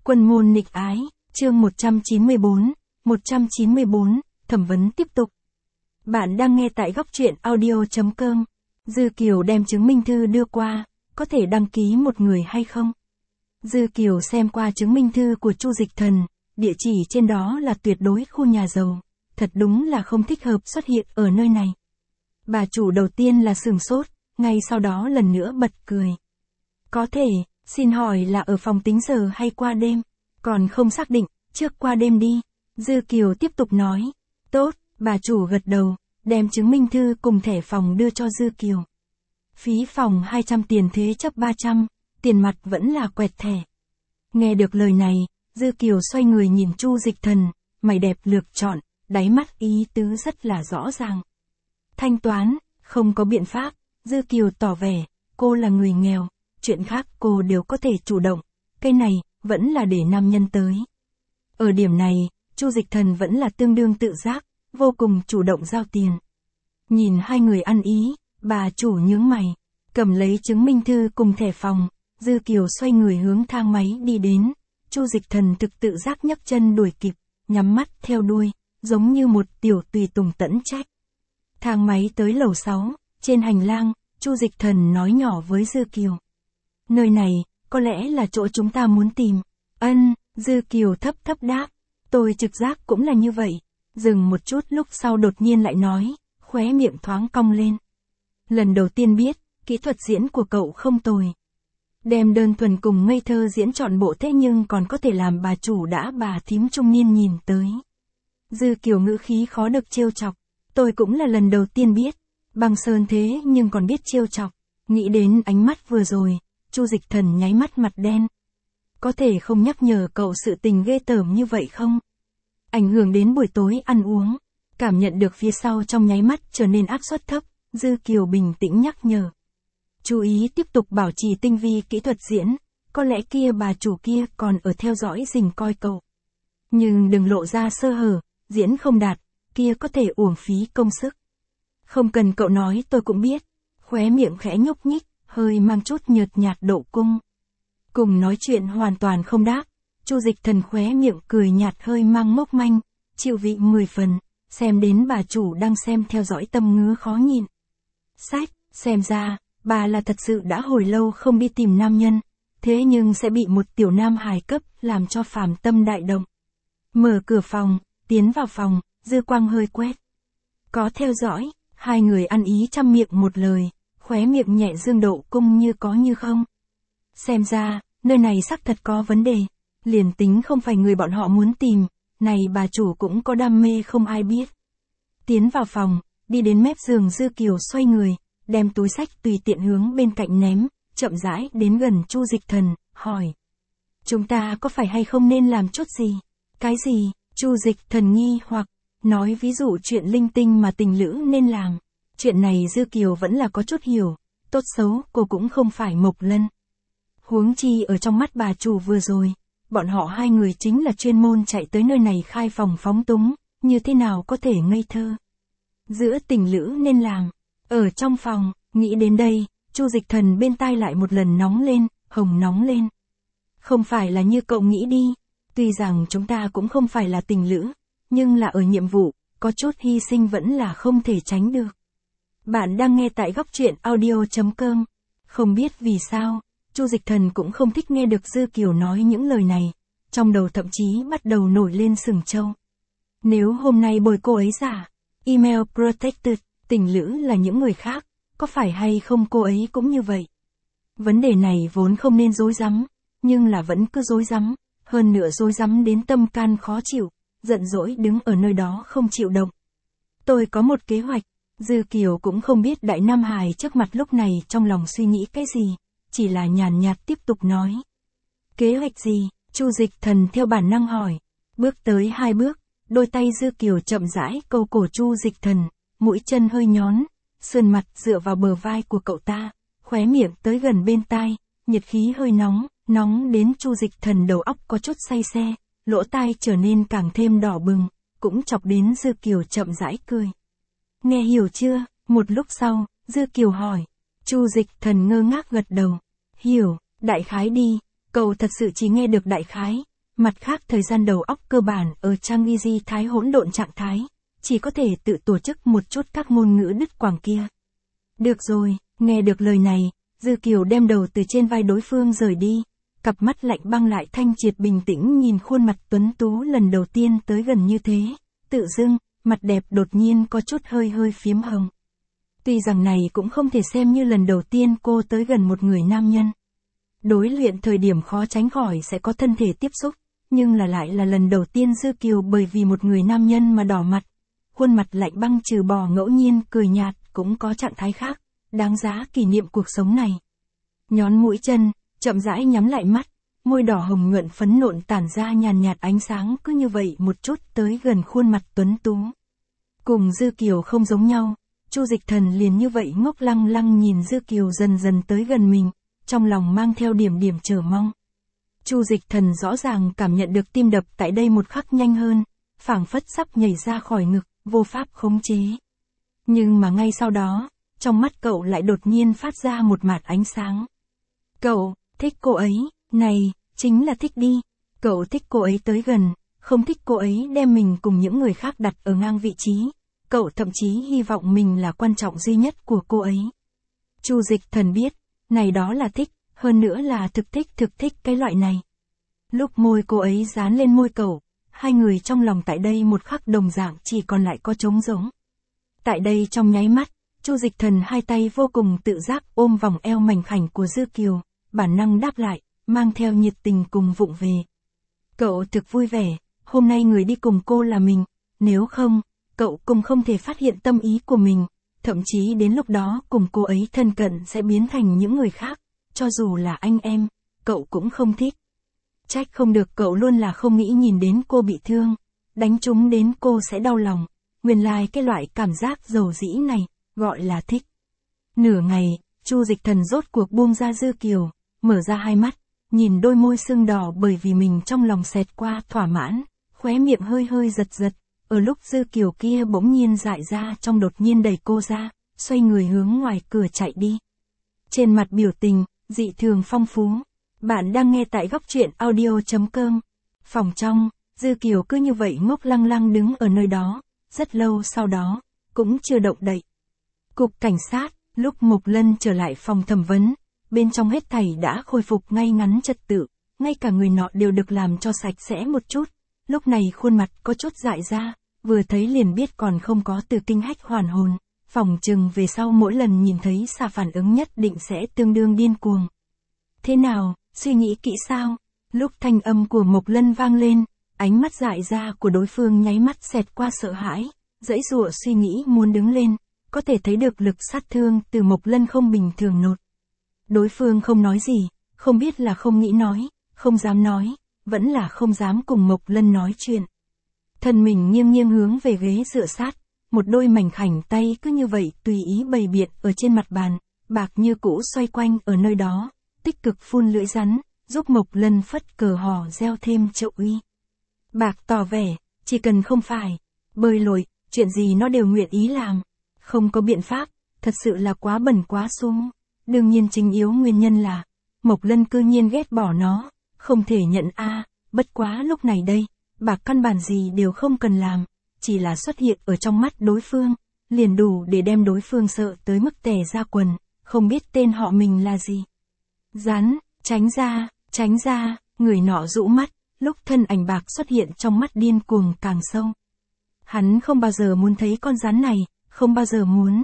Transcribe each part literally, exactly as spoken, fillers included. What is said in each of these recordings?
Quân môn nghịch ái, chương một trăm chín mươi bốn, một trăm chín mươi bốn, thẩm vấn tiếp tục. Bạn đang nghe tại góc truyện audio.com. Dư Kiều đem chứng minh thư đưa qua, có thể đăng ký một người hay không? Dư Kiều xem qua chứng minh thư của Chu Dịch Thần, địa chỉ trên đó là tuyệt đối khu nhà giàu, thật đúng là không thích hợp xuất hiện ở nơi này. Bà chủ đầu tiên là sửng sốt, ngay sau đó lần nữa bật cười. Có thể, xin hỏi là ở phòng tính giờ hay qua đêm? Còn không xác định, trước qua đêm đi. Dư Kiều tiếp tục nói. Tốt, bà chủ gật đầu, đem chứng minh thư cùng thẻ phòng đưa cho Dư Kiều. Phí phòng hai trăm tiền thế chấp ba trăm, tiền mặt vẫn là quẹt thẻ. Nghe được lời này, Dư Kiều xoay người nhìn Chu Dịch Thần, mày đẹp lược chọn, đáy mắt ý tứ rất là rõ ràng. Thanh toán, không có biện pháp, Dư Kiều tỏ vẻ, cô là người nghèo, chuyện khác cô đều có thể chủ động, cái này, vẫn là để nam nhân tới. Ở điểm này, Chu Dịch Thần vẫn là tương đương tự giác, vô cùng chủ động giao tiền. Nhìn hai người ăn ý, bà chủ nhướng mày, cầm lấy chứng minh thư cùng thẻ phòng, Dư Kiều xoay người hướng thang máy đi đến, Chu Dịch Thần thực tự giác nhấc chân đuổi kịp, nhắm mắt theo đuôi, giống như một tiểu tùy tùng tẫn trách. Thang máy tới lầu sáu, trên hành lang, Chu Dịch Thần nói nhỏ với Dư Kiều. Nơi này, có lẽ là chỗ chúng ta muốn tìm. Ân, Dư Kiều thấp thấp đáp. Tôi trực giác cũng là như vậy. Dừng một chút lúc sau đột nhiên lại nói, khóe miệng thoáng cong lên. Lần đầu tiên biết, kỹ thuật diễn của cậu không tồi. Đem đơn thuần cùng ngây thơ diễn trọn bộ thế nhưng còn có thể làm bà chủ đã bà thím trung niên nhìn tới. Dư Kiều ngữ khí khó được trêu chọc. Tôi cũng là lần đầu tiên biết. Băng sơn thế nhưng còn biết trêu chọc. Nghĩ đến ánh mắt vừa rồi, Chu Dịch Thần nháy mắt mặt đen. Có thể không nhắc nhở cậu sự tình ghê tởm như vậy không? Ảnh hưởng đến buổi tối ăn uống. Cảm nhận được phía sau trong nháy mắt trở nên áp suất thấp, Dư Kiều bình tĩnh nhắc nhở. Chú ý tiếp tục bảo trì tinh vi kỹ thuật diễn, có lẽ kia bà chủ kia còn ở theo dõi rình coi cậu. Nhưng đừng lộ ra sơ hở, diễn không đạt, kia có thể uổng phí công sức. Không cần cậu nói tôi cũng biết, khóe miệng khẽ nhúc nhích, hơi mang chút nhợt nhạt độ cung. Cùng nói chuyện hoàn toàn không đáp, Chu Dịch Thần khóe miệng cười nhạt hơi mang mốc manh, chịu vị mười phần, xem đến bà chủ đang xem theo dõi tâm ngứa khó nhịn. Sách, xem ra, bà là thật sự đã hồi lâu không đi tìm nam nhân, thế nhưng sẽ bị một tiểu nam hài cấp làm cho phàm tâm đại động. Mở cửa phòng, tiến vào phòng, dư quang hơi quét. Có theo dõi, hai người ăn ý trăm miệng một lời, khóe miệng nhẹ dương độ cung như có như không. Xem ra, nơi này xác thật có vấn đề, liền tính không phải người bọn họ muốn tìm, này bà chủ cũng có đam mê không ai biết. Tiến vào phòng, đi đến mép giường Dư Kiều xoay người, đem túi sách tùy tiện hướng bên cạnh ném, chậm rãi đến gần Chu Dịch Thần, hỏi. Chúng ta có phải hay không nên làm chút gì? Cái gì? Chu Dịch Thần nghi hoặc, nói ví dụ chuyện linh tinh mà tình lữ nên làm. Chuyện này Dư Kiều vẫn là có chút hiểu, tốt xấu cô cũng không phải Mộc Lân. Huống chi ở trong mắt bà chủ vừa rồi, bọn họ hai người chính là chuyên môn chạy tới nơi này khai phòng phóng túng, như thế nào có thể ngây thơ. Giữa tình lữ nên làm, ở trong phòng, nghĩ đến đây, Chu Dịch Thần bên tai lại một lần nóng lên, hồng nóng lên. Không phải là như cậu nghĩ đi, tuy rằng chúng ta cũng không phải là tình lữ, nhưng là ở nhiệm vụ, có chút hy sinh vẫn là không thể tránh được. Bạn đang nghe tại góc truyện audio.com. Không biết vì sao, Chu Dịch Thần cũng không thích nghe được Dư Kiều nói những lời này, trong đầu thậm chí bắt đầu nổi lên sừng trâu. Nếu hôm nay bồi cô ấy giả, email protected, tình lữ là những người khác, có phải hay không cô ấy cũng như vậy? Vấn đề này vốn không nên rối rắm, nhưng là vẫn cứ rối rắm, hơn nữa rối rắm đến tâm can khó chịu, giận dỗi đứng ở nơi đó không chịu động. Tôi có một kế hoạch. Dư Kiều cũng không biết đại nam hài trước mặt lúc này trong lòng suy nghĩ cái gì, chỉ là nhàn nhạt tiếp tục nói. Kế hoạch gì? Chu Dịch Thần theo bản năng hỏi. Bước tới hai bước, đôi tay Dư Kiều chậm rãi câu cổ Chu Dịch Thần, mũi chân hơi nhón, sườn mặt dựa vào bờ vai của cậu ta, khóe miệng tới gần bên tai, nhiệt khí hơi nóng, nóng đến Chu Dịch Thần đầu óc có chút say xe, lỗ tai trở nên càng thêm đỏ bừng, cũng chọc đến Dư Kiều chậm rãi cười. Nghe hiểu chưa? Một lúc sau, Dư Kiều hỏi. Chu Dịch Thần ngơ ngác gật đầu. Hiểu, đại khái đi, cậu thật sự chỉ nghe được đại khái, Mặt khác thời gian đầu óc cơ bản ở trang easy thái hỗn độn trạng thái, chỉ có thể tự tổ chức một chút các ngôn ngữ đứt quãng kia. Được rồi, nghe được lời này, Dư Kiều đem đầu từ trên vai đối phương rời đi, cặp mắt lạnh băng lại thanh triệt bình tĩnh nhìn khuôn mặt tuấn tú lần đầu tiên tới gần như thế, tự dưng, mặt đẹp đột nhiên có chút hơi hơi phiếm hồng. Tuy rằng này cũng không thể xem như lần đầu tiên cô tới gần một người nam nhân. Đối luyện thời điểm khó tránh khỏi sẽ có thân thể tiếp xúc, nhưng là lại là lần đầu tiên Dư Kiều bởi vì một người nam nhân mà đỏ mặt. Khuôn mặt lạnh băng trừ bỏ ngẫu nhiên cười nhạt cũng có trạng thái khác, đáng giá kỷ niệm cuộc sống này. Nhón mũi chân, chậm rãi nhắm lại mắt, môi đỏ hồng nhuận phấn nộn tản ra nhàn nhạt ánh sáng cứ như vậy một chút tới gần khuôn mặt tuấn tú. Cùng Dư Kiều không giống nhau, Chu Dịch Thần liền như vậy ngốc lăng lăng nhìn Dư Kiều dần dần tới gần mình, trong lòng mang theo điểm điểm chờ mong. Chu Dịch Thần rõ ràng cảm nhận được tim đập tại đây một khắc nhanh hơn, phảng phất sắp nhảy ra khỏi ngực, vô pháp khống chế. Nhưng mà ngay sau đó, trong mắt cậu lại đột nhiên phát ra một mạt ánh sáng. Cậu, thích cô ấy, này, chính là thích đi. Cậu thích cô ấy tới gần, không thích cô ấy đem mình cùng những người khác đặt ở ngang vị trí. Cậu thậm chí hy vọng mình là quan trọng duy nhất của cô ấy. Chu Dịch Thần biết, này đó là thích, hơn nữa là thực thích thực thích cái loại này. Lúc môi cô ấy dán lên môi cậu, hai người trong lòng tại đây một khắc đồng dạng chỉ còn lại có trống rỗng. Tại đây trong nháy mắt, Chu Dịch Thần hai tay vô cùng tự giác ôm vòng eo mảnh khảnh của Dư Kiều, bản năng đáp lại, mang theo nhiệt tình cùng vụng về. Cậu thực vui vẻ, hôm nay người đi cùng cô là mình, nếu không, cậu cũng không thể phát hiện tâm ý của mình, thậm chí đến lúc đó cùng cô ấy thân cận sẽ biến thành những người khác, cho dù là anh em, cậu cũng không thích. Trách không được cậu luôn là không nghĩ nhìn đến cô bị thương, đánh trúng đến cô sẽ đau lòng, nguyên lai like cái loại cảm giác dầu dĩ này, gọi là thích. Nửa ngày, Chu Dịch Thần rốt cuộc buông ra Dư Kiều, mở ra hai mắt, nhìn đôi môi sưng đỏ bởi vì mình trong lòng xẹt qua thỏa mãn, khóe miệng hơi hơi giật giật, ở lúc Dư Kiều kia bỗng nhiên dại ra trong đột nhiên đẩy cô ra, xoay người hướng ngoài cửa chạy đi. Trên mặt biểu tình, dị thường phong phú. Bạn đang nghe tại góc truyện audio chấm com. Phòng trong, Dư Kiều cứ như vậy ngốc lăng lăng đứng ở nơi đó, rất lâu sau đó, cũng chưa động đậy. Cục cảnh sát, lúc Mộc Lân trở lại phòng thẩm vấn, bên trong hết thảy đã khôi phục ngay ngắn trật tự, ngay cả người nọ đều được làm cho sạch sẽ một chút. Lúc này khuôn mặt có chút dại ra, vừa thấy liền biết còn không có từ kinh hách hoàn hồn, phòng chừng về sau mỗi lần nhìn thấy xà phản ứng nhất định sẽ tương đương điên cuồng. Thế nào, suy nghĩ kỹ sao? Lúc thanh âm của Mộc Lân vang lên, ánh mắt dại ra của đối phương nháy mắt xẹt qua sợ hãi, dãy dụa suy nghĩ muốn đứng lên, có thể thấy được lực sát thương từ Mộc Lân không bình thường nột. Đối phương không nói gì, không biết là không nghĩ nói, không dám nói, vẫn là không dám cùng Mộc Lân nói chuyện. Thân mình nghiêng nghiêng hướng về ghế dựa sát, một đôi mảnh khảnh tay cứ như vậy tùy ý bày biện ở trên mặt bàn, bạc như cũ xoay quanh ở nơi đó, tích cực phun lưỡi rắn, giúp Mộc Lân phất cờ hò reo thêm trợ uy. Bạc tỏ vẻ, chỉ cần không phải bơi lội, chuyện gì nó đều nguyện ý làm. Không có biện pháp, thật sự là quá bẩn quá sung. Đương nhiên chính yếu nguyên nhân là, Mộc Lân cư nhiên ghét bỏ nó, không thể nhận a. Bất quá lúc này đây, bạc căn bản gì đều không cần làm, chỉ là xuất hiện ở trong mắt đối phương, liền đủ để đem đối phương sợ tới mức tè ra quần, không biết tên họ mình là gì. Rắn, tránh ra, tránh ra, người nọ rũ mắt, lúc thân ảnh bạc xuất hiện trong mắt điên cuồng càng sâu. Hắn không bao giờ muốn thấy con rắn này, không bao giờ muốn.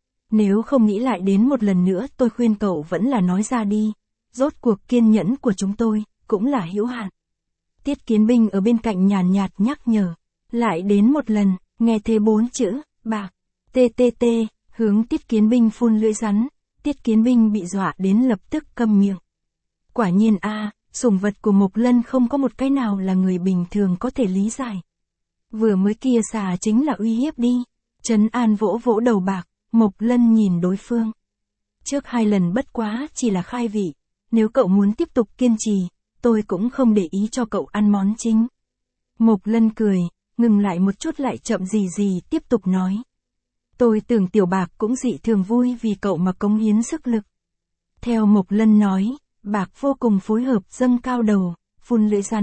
Nếu không nghĩ lại đến một lần nữa tôi khuyên cậu vẫn là nói ra đi, rốt cuộc kiên nhẫn của chúng tôi, cũng là hữu hạn. Tiết Kiến Binh ở bên cạnh nhàn nhạt nhắc nhở, lại đến một lần, nghe thế bốn chữ, bạc, tê tê tê, hướng Tiết Kiến Binh phun lưỡi rắn, Tiết Kiến Binh bị dọa đến lập tức câm miệng. Quả nhiên a, sủng vật của Mộc Lân không có một cái nào là người bình thường có thể lý giải. Vừa mới kia xà chính là uy hiếp đi. Trấn An vỗ vỗ đầu bạc, Mộc Lân nhìn đối phương. Trước hai lần bất quá chỉ là khai vị, nếu cậu muốn tiếp tục kiên trì, tôi cũng không để ý cho cậu ăn món chính. Mộc Lân cười, ngừng lại một chút lại chậm gì gì tiếp tục nói. Tôi tưởng Tiểu Bạc cũng dị thường vui vì cậu mà cống hiến sức lực. Theo Mộc Lân nói, Bạc vô cùng phối hợp dâng cao đầu, phun lưỡi rắn,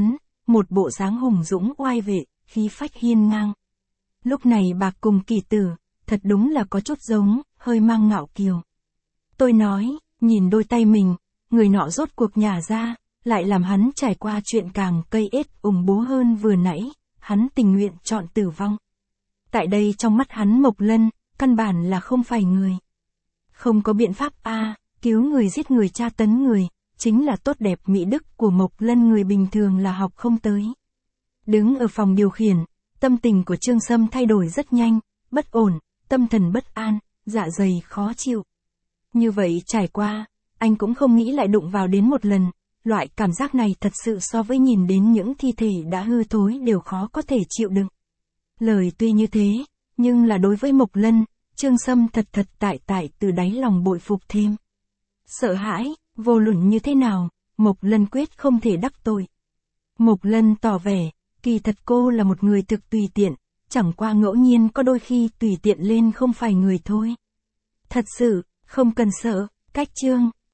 một bộ dáng hùng dũng oai vệ, khí phách hiên ngang. Lúc này Bạc cùng Kỳ Tử, thật đúng là có chút giống, hơi mang ngạo kiều. Tôi nói, nhìn đôi tay mình, người nọ rốt cuộc nhả ra, lại làm hắn trải qua chuyện càng cây ết ủng bố hơn vừa nãy, hắn tình nguyện chọn tử vong. Tại đây trong mắt hắn Mộc Lân, căn bản là không phải người. Không có biện pháp a, cứu người giết người tra tấn người, chính là tốt đẹp mỹ đức của Mộc Lân người bình thường là học không tới. Đứng ở phòng điều khiển, tâm tình của Trương Sâm thay đổi rất nhanh, bất ổn, tâm thần bất an, dạ dày khó chịu. Như vậy trải qua, anh cũng không nghĩ lại đụng vào đến một lần, loại cảm giác này thật sự so với nhìn đến những thi thể đã hư thối đều khó có thể chịu đựng. Lời tuy như thế, nhưng là đối với Mộc Lân, Trương Sâm thật thật tại tại từ đáy lòng bội phục thêm. Sợ hãi, vô luận như thế nào, Mộc Lân quyết không thể đắc tội. Mộc Lân tỏ vẻ, kỳ thật cô là một người thực tùy tiện, chẳng qua ngẫu nhiên có đôi khi tùy tiện lên không phải người thôi. Thật sự, không cần sợ, cách Trương